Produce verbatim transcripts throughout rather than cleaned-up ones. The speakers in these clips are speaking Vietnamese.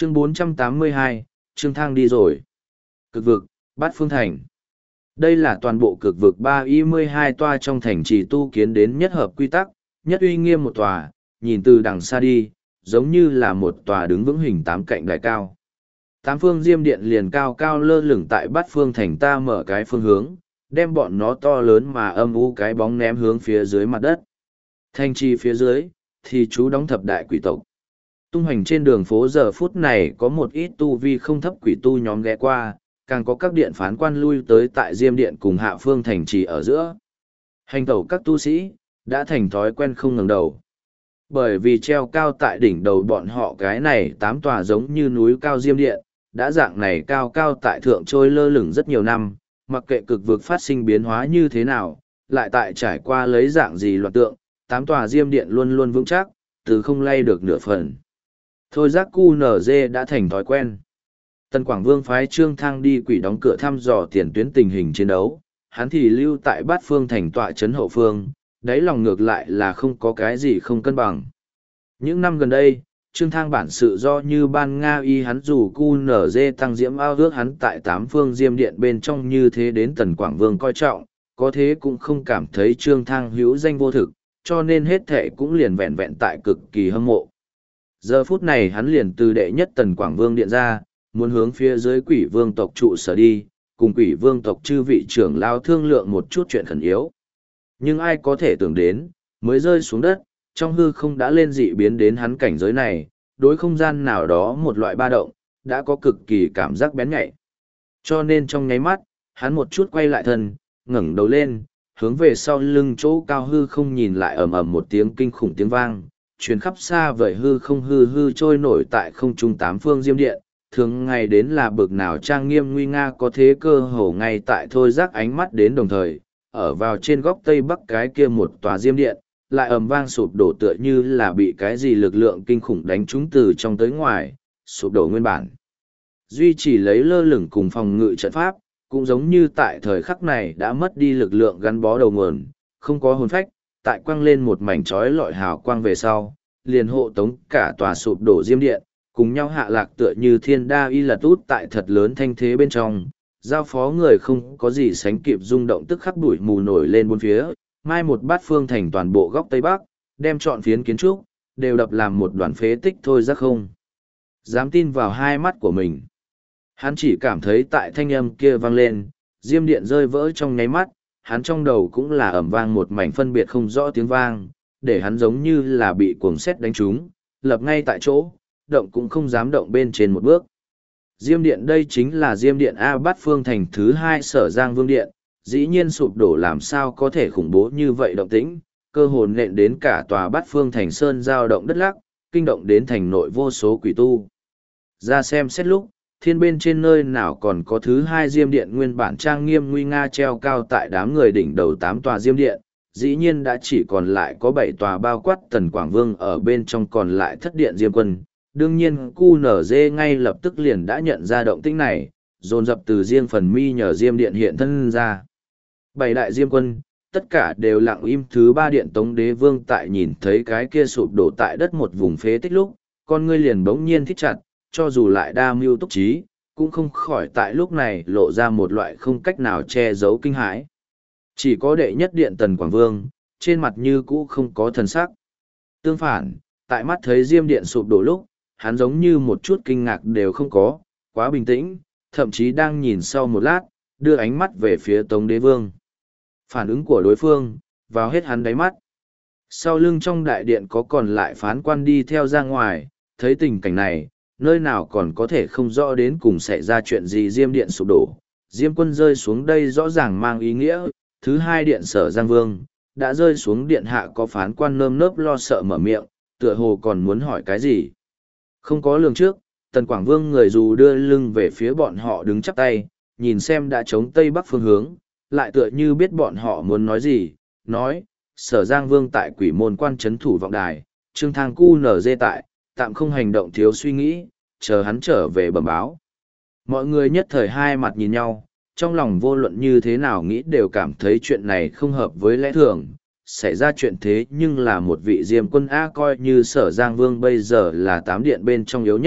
Chương bốn trăm tám mươi hai, Trương Thang đi rồi. Cực vực, Bát Phương Thành. Đây là toàn bộ cực vực ba y mươi hai toa trong thành trì tu kiến đến nhất hợp quy tắc, nhất uy nghiêm một tòa, nhìn từ đằng xa đi, giống như là một tòa đứng vững hình tám cạnh đài cao. Tám phương diêm điện liền cao cao lơ lửng tại Bát Phương Thành, ta mở cái phương hướng, đem bọn nó to lớn mà âm u cái bóng ném hướng phía dưới mặt đất. Thành trì phía dưới, thì chú đóng thập đại quỷ tộc. Tung hành trên đường phố giờ phút này có một ít tu vi không thấp quỷ tu nhóm ghé qua, càng có các điện phán quan lui tới tại Diêm Điện cùng Hạ Phương thành trì ở giữa. Hành tẩu các tu sĩ, đã thành thói quen không ngẩng đầu. Bởi vì treo cao tại đỉnh đầu bọn họ cái này tám tòa giống như núi cao Diêm Điện, đã dạng này cao cao tại thượng trôi lơ lửng rất nhiều năm, mặc kệ cực vực phát sinh biến hóa như thế nào, lại tại trải qua lấy dạng gì loạn tượng, tám tòa Diêm Điện luôn luôn vững chắc, từ không lay được nửa phần. Thôi giác cu nở dê đã thành thói quen. Tần Quảng Vương phái Trương Thang đi quỷ đóng cửa thăm dò tiền tuyến tình hình chiến đấu, hắn thì lưu tại Bát Phương thành tọa trấn hậu phương, đáy lòng ngược lại là không có cái gì không cân bằng. Những năm gần đây, Trương Thang bản sự do như ban Nga y hắn dù cu nở dê tăng diễm ao ước hắn tại tám phương diêm điện bên trong như thế đến Tần Quảng Vương coi trọng, có thế cũng không cảm thấy Trương Thang hữu danh vô thực, cho nên hết thệ cũng liền vẹn vẹn tại cực kỳ hâm mộ. Giờ phút này hắn liền từ đệ nhất Tần Quảng Vương điện ra, muốn hướng phía dưới quỷ vương tộc trụ sở đi, cùng quỷ vương tộc chư vị trưởng lao thương lượng một chút chuyện khẩn yếu. Nhưng ai có thể tưởng đến, mới rơi xuống đất, trong hư không đã lên dị biến đến hắn cảnh giới này, đối không gian nào đó một loại ba động, đã có cực kỳ cảm giác bén nhạy. Cho nên trong nháy mắt, hắn một chút quay lại thân, ngẩng đầu lên, hướng về sau lưng chỗ cao hư không nhìn lại, ầm ầm một tiếng kinh khủng tiếng vang, truyền khắp xa vời hư không, hư hư trôi nổi tại không trung tám phương diêm điện, thường ngày đến là bực nào trang nghiêm nguy nga, có thế cơ hồ ngay tại thôi giác ánh mắt đến đồng thời, ở vào trên góc tây bắc cái kia một tòa diêm điện, lại ầm vang sụp đổ tựa như là bị cái gì lực lượng kinh khủng đánh trúng từ trong tới ngoài, sụp đổ nguyên bản. Duy chỉ lấy lơ lửng cùng phòng ngự trận pháp, cũng giống như tại thời khắc này đã mất đi lực lượng gắn bó đầu nguồn, không có hồn phách, tại quăng lên một mảnh trói lọi hào quang về sau, liền hộ tống cả tòa sụp đổ diêm điện, cùng nhau hạ lạc tựa như thiên đa y lật út tại thật lớn thanh thế bên trong, giao phó người không có gì sánh kịp rung động, tức khắc bụi mù nổi lên bốn phía, mai một bát phương thành toàn bộ góc tây bắc, đem trọn phiến kiến trúc, đều đập làm một đoàn phế tích thôi giác không. Dám tin vào hai mắt của mình. Hắn chỉ cảm thấy tại thanh âm kia vang lên, diêm điện rơi vỡ trong nháy mắt, hắn trong đầu cũng là ẩm vang một mảnh phân biệt không rõ tiếng vang, để hắn giống như là bị cuồng sét đánh trúng, lập ngay tại chỗ, động cũng không dám động bên trên một bước. Diêm điện đây chính là diêm điện A Bát Phương thành thứ hai Sở Giang Vương điện, dĩ nhiên sụp đổ làm sao có thể khủng bố như vậy động tĩnh, cơ hồn nện đến cả tòa Bát Phương thành sơn giao động đất lắc, kinh động đến thành nội vô số quỷ tu. Ra xem xét lúc, thiên bên trên nơi nào còn có thứ hai diêm điện nguyên bản trang nghiêm nguy nga treo cao tại đám người đỉnh đầu tám tòa diêm điện, dĩ nhiên đã chỉ còn lại có bảy tòa bao quát Tần Quảng Vương ở bên trong, còn lại thất điện diêm quân. Đương nhiên cu nở dê ngay lập tức liền đã nhận ra động tĩnh này, dồn dập từ riêng phần mi nhờ diêm điện hiện thân ra. Bảy đại diêm quân, tất cả đều lặng im. Thứ ba điện Tống Đế Vương tại nhìn thấy cái kia sụp đổ tại đất một vùng phế tích lúc, con ngươi liền bỗng nhiên thích chặt, cho dù lại đa mưu túc trí, cũng không khỏi tại lúc này lộ ra một loại không cách nào che giấu kinh hãi. Chỉ có đệ nhất điện Tần Quảng Vương, trên mặt như cũ không có thần sắc. Tương phản, tại mắt thấy diêm điện sụp đổ lúc, hắn giống như một chút kinh ngạc đều không có, quá bình tĩnh, thậm chí đang nhìn sau một lát, đưa ánh mắt về phía Tống Đế Vương. Phản ứng của đối phương, vào hết hắn đáy mắt. Sau lưng trong đại điện có còn lại phán quan đi theo ra ngoài, thấy tình cảnh này, nơi nào còn có thể không rõ đến cùng xảy ra chuyện gì. Diêm điện sụp đổ, diêm quân rơi xuống đây rõ ràng mang ý nghĩa, thứ hai điện Sở Giang Vương, đã rơi xuống. Điện hạ có phán quan nơm nớp lo sợ mở miệng, tựa hồ còn muốn hỏi cái gì. Không có lường trước, Tần Quảng Vương người dù đưa lưng về phía bọn họ đứng chắp tay, nhìn xem đã chống tây bắc phương hướng, lại tựa như biết bọn họ muốn nói gì, nói, Sở Giang Vương tại quỷ môn quan trấn thủ vọng đài, Trương Thang cu nở dê tại, tạm không hành động thiếu suy nghĩ, chờ hắn trở về bẩm báo. Mọi người nhất thời hai mặt nhìn nhau, trong lòng vô luận như thế nào nghĩ đều cảm thấy chuyện này không hợp với lẽ thường. Xảy ra chuyện thế nhưng là một vị diêm quân A, coi như Sở Giang Vương bây giờ là tám điện bên trong yếu nhất,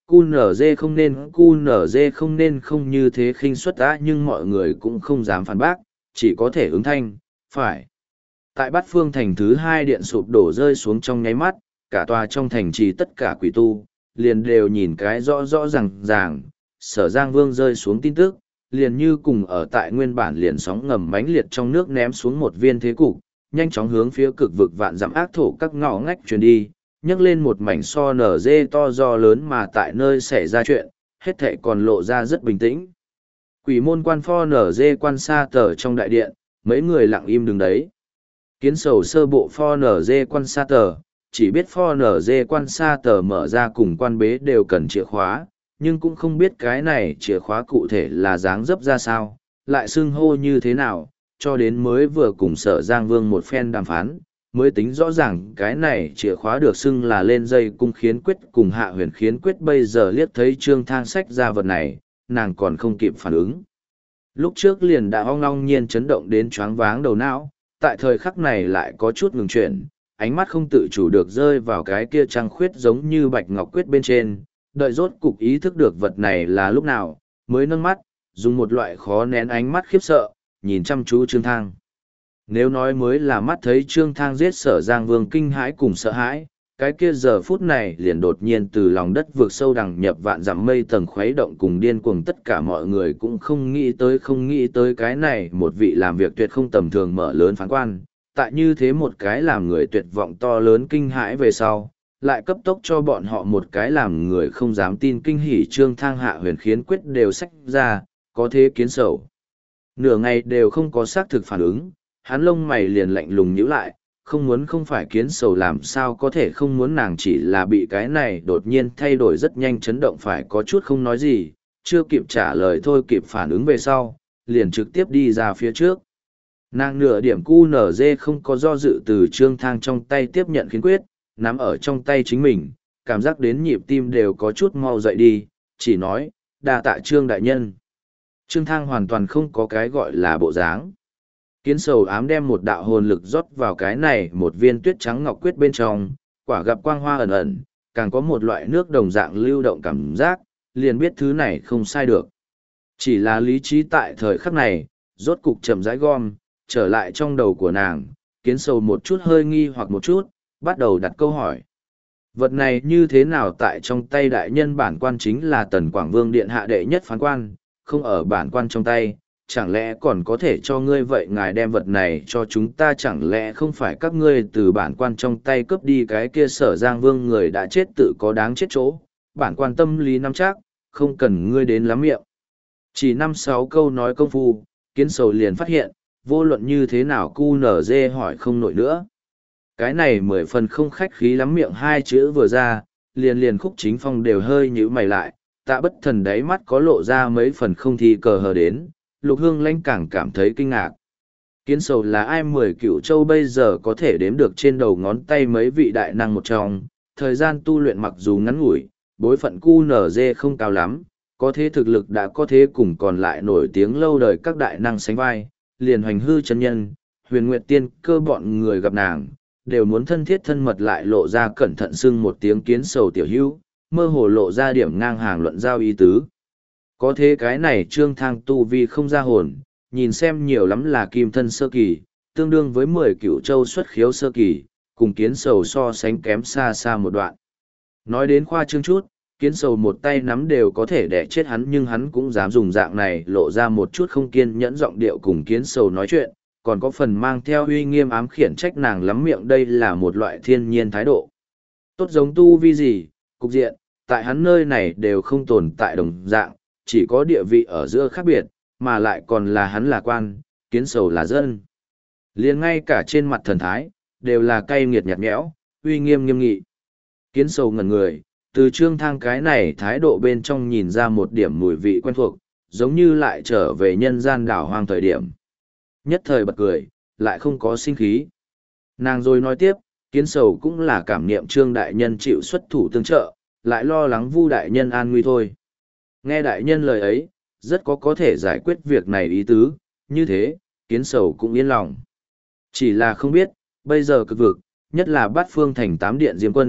Cu nở dê không nên, cu nở dê không nên không như thế khinh suất đã, nhưng mọi người cũng không dám phản bác, chỉ có thể ứng thanh, phải. Tại Bát Phương thành thứ hai điện sụp đổ rơi xuống trong nháy mắt, cả tòa trong thành trì tất cả quỷ tu, liền đều nhìn cái rõ rõ ràng ràng, Sở Giang Vương rơi xuống tin tức, liền như cùng ở tại nguyên bản liền sóng ngầm mãnh liệt trong nước ném xuống một viên thế cục, nhanh chóng hướng phía cực vực vạn dặm ác thổ các ngõ ngách truyền đi, nhấc lên một mảnh so nở dê to do lớn mà tại nơi xảy ra chuyện, hết thảy còn lộ ra rất bình tĩnh. Quỷ môn quan pho nở dê quan xa tờ trong đại điện, mấy người lặng im đứng đấy. Kiến sầu sơ bộ pho nở dê quan xa tờ, chỉ biết pho nở dê quan xa tờ mở ra cùng quan bế đều cần chìa khóa, nhưng cũng không biết cái này chìa khóa cụ thể là dáng dấp ra sao, lại xưng hô như thế nào, cho đến mới vừa cùng Sở Giang Vương một phen đàm phán, mới tính rõ ràng cái này chìa khóa được xưng là lên dây cung khiến quyết cùng hạ huyền khiến quyết. Bây giờ liếc thấy Trương Thang sách ra vật này, nàng còn không kịp phản ứng. Lúc trước liền đã ong ong nhiên chấn động đến choáng váng đầu não, tại thời khắc này lại có chút ngừng chuyển, ánh mắt không tự chủ được rơi vào cái kia trăng khuyết giống như bạch ngọc quyết bên trên, đợi rốt cục ý thức được vật này là lúc nào, mới nâng mắt, dùng một loại khó nén ánh mắt khiếp sợ, nhìn chăm chú Trương Thang. Nếu nói mới là mắt thấy Trương Thang giết Sở Giang Vương kinh hãi cùng sợ hãi, cái kia giờ phút này liền đột nhiên từ lòng đất vượt sâu đằng nhập vạn dặm mây tầng khuấy động cùng điên cuồng, tất cả mọi người cũng không nghĩ tới không nghĩ tới cái này một vị làm việc tuyệt không tầm thường mở lớn phán quan, tại như thế một cái làm người tuyệt vọng to lớn kinh hãi về sau, lại cấp tốc cho bọn họ một cái làm người không dám tin kinh hỉ. Trương Thang hạ huyền khiến quyết đều sách ra, có thế kiến sầu. Nửa ngày đều không có xác thực phản ứng, hắn lông mày liền lạnh lùng nhíu lại, không muốn không phải kiến sầu làm sao có thể không muốn, nàng chỉ là bị cái này đột nhiên thay đổi rất nhanh chấn động phải có chút không nói gì, chưa kịp trả lời thôi kịp phản ứng về sau, liền trực tiếp đi ra phía trước. Nàng nửa điểm cu nở dê không có do dự từ Trương Thang trong tay tiếp nhận khiến quyết, nắm ở trong tay chính mình, cảm giác đến nhịp tim đều có chút mau dậy đi, chỉ nói, đa tạ Trương đại nhân. Trương Thang hoàn toàn không có cái gọi là bộ dáng. Kiến sầu ám đem một đạo hồn lực rót vào cái này một viên tuyết trắng ngọc quyết bên trong, quả gặp quang hoa ẩn ẩn, càng có một loại nước đồng dạng lưu động cảm giác, liền biết thứ này không sai được. Chỉ là lý trí tại thời khắc này, rốt cục chậm rãi gom, trở lại trong đầu của nàng, kiến sầu một chút hơi nghi hoặc một chút, bắt đầu đặt câu hỏi. Vật này như thế nào tại trong tay đại nhân bản quan chính là Tần Quảng Vương điện hạ đệ nhất phán quan, không ở bản quan trong tay, chẳng lẽ còn có thể cho ngươi vậy ngài đem vật này cho chúng ta, chẳng lẽ không phải các ngươi từ bản quan trong tay cướp đi cái kia Sở Giang Vương người đã chết tự có đáng chết chỗ, bản quan tâm lý nắm chắc, không cần ngươi đến lắm miệng. Chỉ năm sáu câu nói công phu, kiến sầu liền phát hiện, vô luận như thế nào cu nở dê hỏi không nổi nữa. Cái này mười phần không khách khí lắm miệng hai chữ vừa ra, liền liền Khúc Chính Phong đều hơi nhíu mày lại, Tạ Bất Thần đáy mắt có lộ ra mấy phần không thi cờ hờ đến, Lục Hương Lanh càng cảm thấy kinh ngạc. Kiến sầu là ai? Mười cựu châu bây giờ có thể đếm được trên đầu ngón tay mấy vị đại năng một trong, thời gian tu luyện mặc dù ngắn ngủi, bối phận cu nở dê không cao lắm, có thế thực lực đã có thế cùng còn lại nổi tiếng lâu đời các đại năng sánh vai, liền Hoành Hư chân nhân, Huyền Nguyệt Tiên Cơ bọn người gặp nàng, đều muốn thân thiết thân mật, lại lộ ra cẩn thận xưng một tiếng kiến sầu tiểu hữu, mơ hồ lộ ra điểm ngang hàng luận giao ý tứ. Có thế cái này Trương Thang tu vi không ra hồn, nhìn xem nhiều lắm là kim thân sơ kỳ, tương đương với mười cửu châu xuất khiếu sơ kỳ, cùng kiến sầu so sánh kém xa xa một đoạn. Nói đến khoa trương chút, kiến sầu một tay nắm đều có thể đẻ chết hắn, nhưng hắn cũng dám dùng dạng này lộ ra một chút không kiên nhẫn giọng điệu cùng kiến sầu nói chuyện, còn có phần mang theo uy nghiêm ám khiển trách nàng lắm miệng, đây là một loại thiên nhiên thái độ. Tốt giống tu vi gì, cục diện, tại hắn nơi này đều không tồn tại đồng dạng, chỉ có địa vị ở giữa khác biệt, mà lại còn là hắn là quan, kiến sầu là dân. Liền ngay cả trên mặt thần thái, đều là cay nghiệt nhạt nhẽo, uy nghiêm nghiêm nghị. Kiến sầu ngẩn người, từ Trương Thang cái này thái độ bên trong nhìn ra một điểm mùi vị quen thuộc, giống như lại trở về nhân gian đảo hoang thời điểm. Nhất thời bật cười, lại không có sinh khí. Nàng rồi nói tiếp, kiến sầu cũng là cảm niệm Trương đại nhân chịu xuất thủ tương trợ, lại lo lắng Vu đại nhân an nguy thôi. Nghe đại nhân lời ấy, rất có có thể giải quyết việc này ý tứ, như thế, kiến sầu cũng yên lòng. Chỉ là không biết, bây giờ cực vực, nhất là bát phương thành tám điện diêm quân,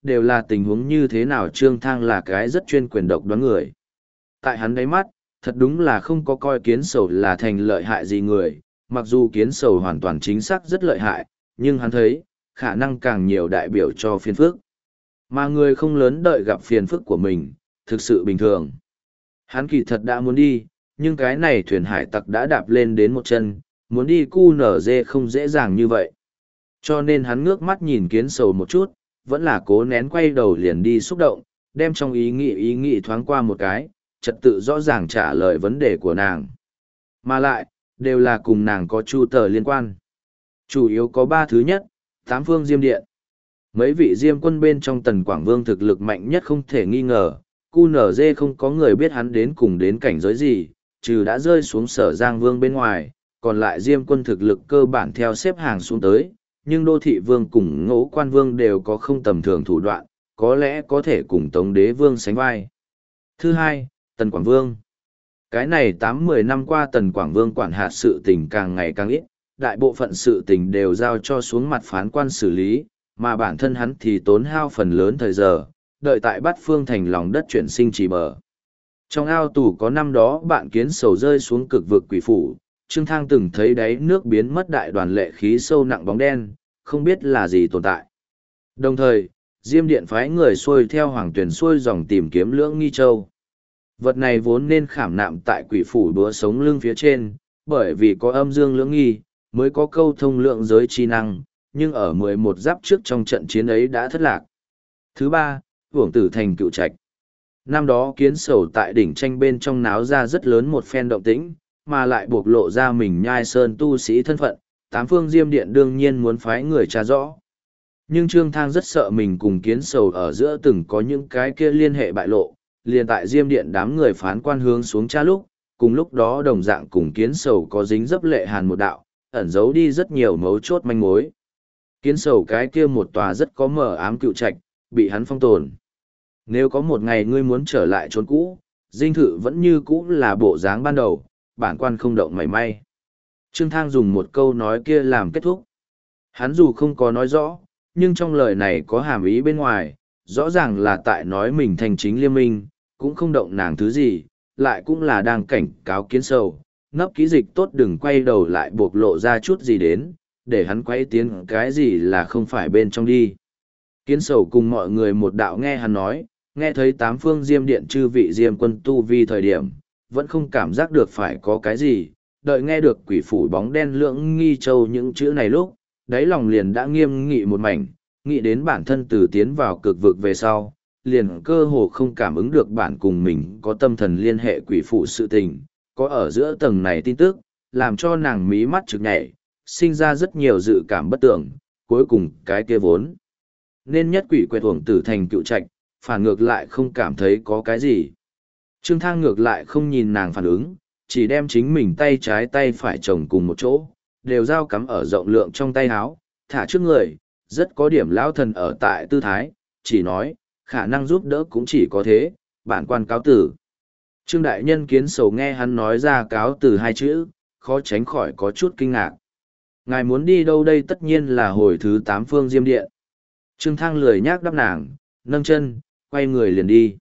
đều là tình huống như thế nào Trương Thang là cái rất chuyên quyền độc đoán người. Tại hắn đáy mắt, thật đúng là không có coi kiến sầu là thành lợi hại gì người, mặc dù kiến sầu hoàn toàn chính xác rất lợi hại, nhưng hắn thấy, khả năng càng nhiều đại biểu cho phiền phức. Mà người không lớn đợi gặp phiền phức của mình, thực sự bình thường. Hắn kỳ thật đã muốn đi, nhưng cái này thuyền hải tặc đã đạp lên đến một chân, muốn đi cu nở dê không dễ dàng như vậy. Cho nên hắn ngước mắt nhìn kiến sầu một chút, vẫn là cố nén quay đầu liền đi xúc động, đem trong ý nghĩ ý nghĩ thoáng qua một cái, trật tự rõ ràng trả lời vấn đề của nàng. Mà lại, đều là cùng nàng có chu tờ liên quan. Chủ yếu có ba thứ nhất, tám phương diêm điện. Mấy vị diêm quân bên trong Tần Quảng Vương thực lực mạnh nhất không thể nghi ngờ, cu nở dê không có người biết hắn đến cùng đến cảnh giới gì, trừ đã rơi xuống Sở Giang Vương bên ngoài, còn lại diêm quân thực lực cơ bản theo xếp hàng xuống tới, nhưng Đô Thị Vương cùng Ngũ Quan Vương đều có không tầm thường thủ đoạn, có lẽ có thể cùng Tống Đế Vương sánh vai. Thứ hai, Tần Quảng Vương. Cái này tám mười năm qua Tần Quảng Vương quản hạt sự tình càng ngày càng ít, đại bộ phận sự tình đều giao cho xuống mặt phán quan xử lý, mà bản thân hắn thì tốn hao phần lớn thời giờ, đợi tại Bát Phương thành lòng đất chuyển sinh chỉ bờ. Trong ao tù có năm đó bạn kiến sầu rơi xuống cực vực quỷ phủ, Trương Thang từng thấy đáy nước biến mất đại đoàn lệ khí sâu nặng bóng đen, không biết là gì tồn tại. Đồng thời, Diêm Điện phái người xuôi theo Hoàng Tuyền xuôi dòng tìm kiếm Lưỡng Nghi Châu. Vật này vốn nên khảm nạm tại quỷ phủ búa sống lưng phía trên, bởi vì có âm dương lưỡng nghi, mới có câu thông lượng giới chi năng, nhưng ở mười một giáp trước trong trận chiến ấy đã thất lạc. Thứ ba, Uổng Tử Thành Cựu Trạch. Năm đó kiến sầu tại đỉnh tranh bên trong náo ra rất lớn một phen động tĩnh, mà lại buộc lộ ra mình nhai sơn tu sĩ thân phận, tám phương diêm điện đương nhiên muốn phái người tra rõ. Nhưng Trương Thang rất sợ mình cùng kiến sầu ở giữa từng có những cái kia liên hệ bại lộ, liền tại diêm điện đám người phán quan hướng xuống tra lúc, cùng lúc đó đồng dạng cùng kiến sầu có dính dấp lệ hàn một đạo, ẩn giấu đi rất nhiều mấu chốt manh mối. Kiến sầu cái kia một tòa rất có mở ám cựu trạch, bị hắn phong tồn. Nếu có một ngày ngươi muốn trở lại chốn cũ, dinh thự vẫn như cũ là bộ dáng ban đầu, bản quan không động mảy may. Trương Thang dùng một câu nói kia làm kết thúc. Hắn dù không có nói rõ, nhưng trong lời này có hàm ý bên ngoài, rõ ràng là tại nói mình thành chính liêm minh, cũng không động nàng thứ gì, lại cũng là đang cảnh cáo kiến sầu, nấp ký dịch tốt đừng quay đầu lại buộc lộ ra chút gì đến, để hắn quay tiến cái gì là không phải bên trong đi. Kiến sầu cùng mọi người một đạo nghe hắn nói, nghe thấy tám phương diêm điện chư vị diêm quân tu vi thời điểm, vẫn không cảm giác được phải có cái gì, đợi nghe được quỷ phủ bóng đen Lưỡng Nghi Châu những chữ này lúc, đáy lòng liền đã nghiêm nghị một mảnh, nghĩ đến bản thân từ tiến vào cực vực về sau, liền cơ hồ không cảm ứng được bản cùng mình có tâm thần liên hệ quỷ phủ sự tình, có ở giữa tầng này tin tức, làm cho nàng mí mắt trực nhảy, sinh ra rất nhiều dự cảm bất tưởng, cuối cùng cái kia vốn. Nên nhất quỷ quẹt Uổng Tử Thành Cựu Trạch, phản ngược lại không cảm thấy có cái gì. Trương Thang ngược lại không nhìn nàng phản ứng, chỉ đem chính mình tay trái tay phải chồng cùng một chỗ, đều dao cắm ở rộng lượng trong tay áo, thả trước người, rất có điểm lão thần ở tại tư thái, chỉ nói, khả năng giúp đỡ cũng chỉ có thế, bản quan cáo tử. Trương Đại Nhân kiến sầu nghe hắn nói ra cáo từ hai chữ, khó tránh khỏi có chút kinh ngạc. Ngài muốn đi đâu đây tất nhiên là hồi thứ tám phương diêm điện. Trương Thang lười nhác đáp nàng, nâng chân, quay người liền đi.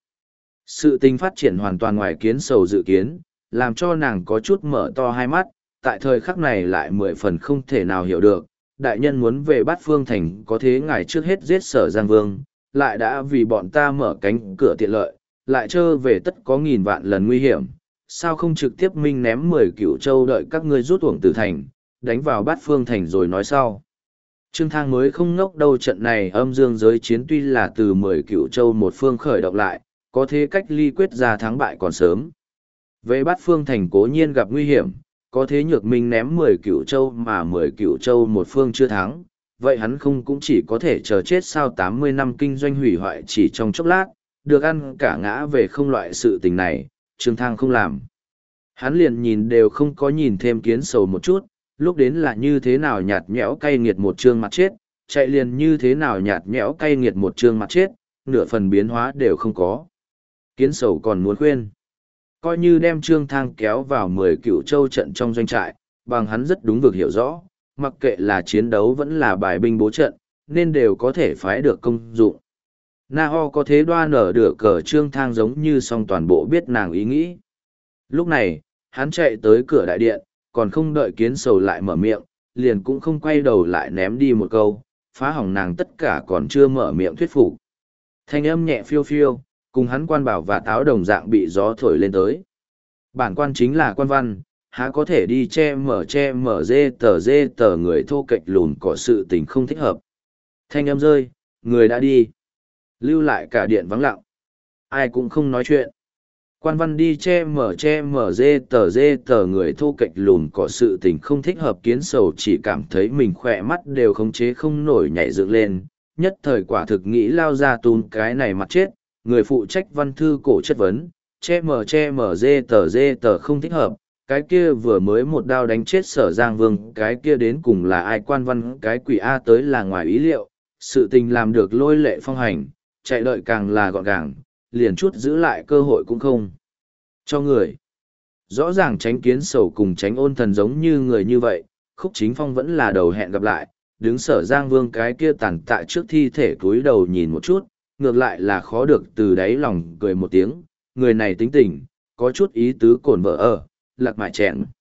Sự tình phát triển hoàn toàn ngoài kiến sầu dự kiến, làm cho nàng có chút mở to hai mắt, tại thời khắc này lại mười phần không thể nào hiểu được. Đại nhân muốn về Bát Phương Thành có thế ngài trước hết giết Sở Giang Vương, lại đã vì bọn ta mở cánh cửa tiện lợi, lại trơ về tất có nghìn vạn lần nguy hiểm. Sao không trực tiếp minh ném mười cửu châu đợi các ngươi rút Uổng Tử Thành, đánh vào Bát Phương Thành rồi nói sau. Trương Thang mới không ngốc đâu, trận này âm dương giới chiến tuy là từ mười cửu châu một phương khởi động lại, có thế cách ly quyết ra thắng bại còn sớm. Về Bát Phương Thành cố nhiên gặp nguy hiểm, có thế nhược minh ném mười cửu châu mà mười cửu châu một phương chưa thắng, vậy hắn không cũng chỉ có thể chờ chết sao tám mươi năm kinh doanh hủy hoại chỉ trong chốc lát, được ăn cả ngã về không loại sự tình này, Trương Thang không làm. Hắn liền nhìn đều không có nhìn thêm kiến sầu một chút, lúc đến là như thế nào nhạt nhẽo cay nghiệt một trương mặt chết, chạy liền như thế nào nhạt nhẽo cay nghiệt một trương mặt chết, nửa phần biến hóa đều không có. Kiến sầu còn muốn khuyên. Coi như đem Trương Thang kéo vào mười cựu châu trận trong doanh trại, bằng hắn rất đúng vực hiểu rõ, mặc kệ là chiến đấu vẫn là bài binh bố trận, nên đều có thể phái được công dụng. Na ho có thế đoa nở đửa cờ trương thang giống như song toàn bộ biết nàng ý nghĩ. Lúc này, hắn chạy tới cửa đại điện, còn không đợi kiến sầu lại mở miệng, liền cũng không quay đầu lại ném đi một câu, phá hỏng nàng tất cả còn chưa mở miệng thuyết phục. Thanh âm nhẹ phiêu phiêu, cùng hắn quan bảo và táo đồng dạng bị gió thổi lên tới. Bản quan chính là quan văn, há có thể đi che mở che mở dê tờ dê tờ người thô kệch lùn cỏ sự tình không thích hợp. Thanh âm rơi, người đã đi. Lưu lại cả điện vắng lặng. Ai cũng không nói chuyện. Quan văn đi che mở che mở dê tờ dê tờ người thô kệch lùn cỏ sự tình không thích hợp kiến sầu chỉ cảm thấy mình khỏe mắt đều khống chế không nổi nhảy dựng lên. Nhất thời quả thực nghĩ lao ra tún cái này mặt chết, người phụ trách văn thư cổ chất vấn, che mở che mở dê tờ dê tờ không thích hợp, cái kia vừa mới một đao đánh chết sở giang vương, cái kia đến cùng là ai quan văn cái quỷ A tới là ngoài ý liệu, sự tình làm được lôi lệ phong hành, chạy đợi càng là gọn gàng, liền chút giữ lại cơ hội cũng không cho người. Rõ ràng tránh kiến sầu cùng tránh ôn thần giống như người như vậy, Khúc Chính Phong vẫn là đầu hẹn gặp lại, đứng sở giang vương cái kia tàn tạ trước thi thể cúi đầu nhìn một chút, ngược lại là khó được từ đáy lòng cười một tiếng, người này tính tình, có chút ý tứ cồn vợ ở, lạc mại chẹn.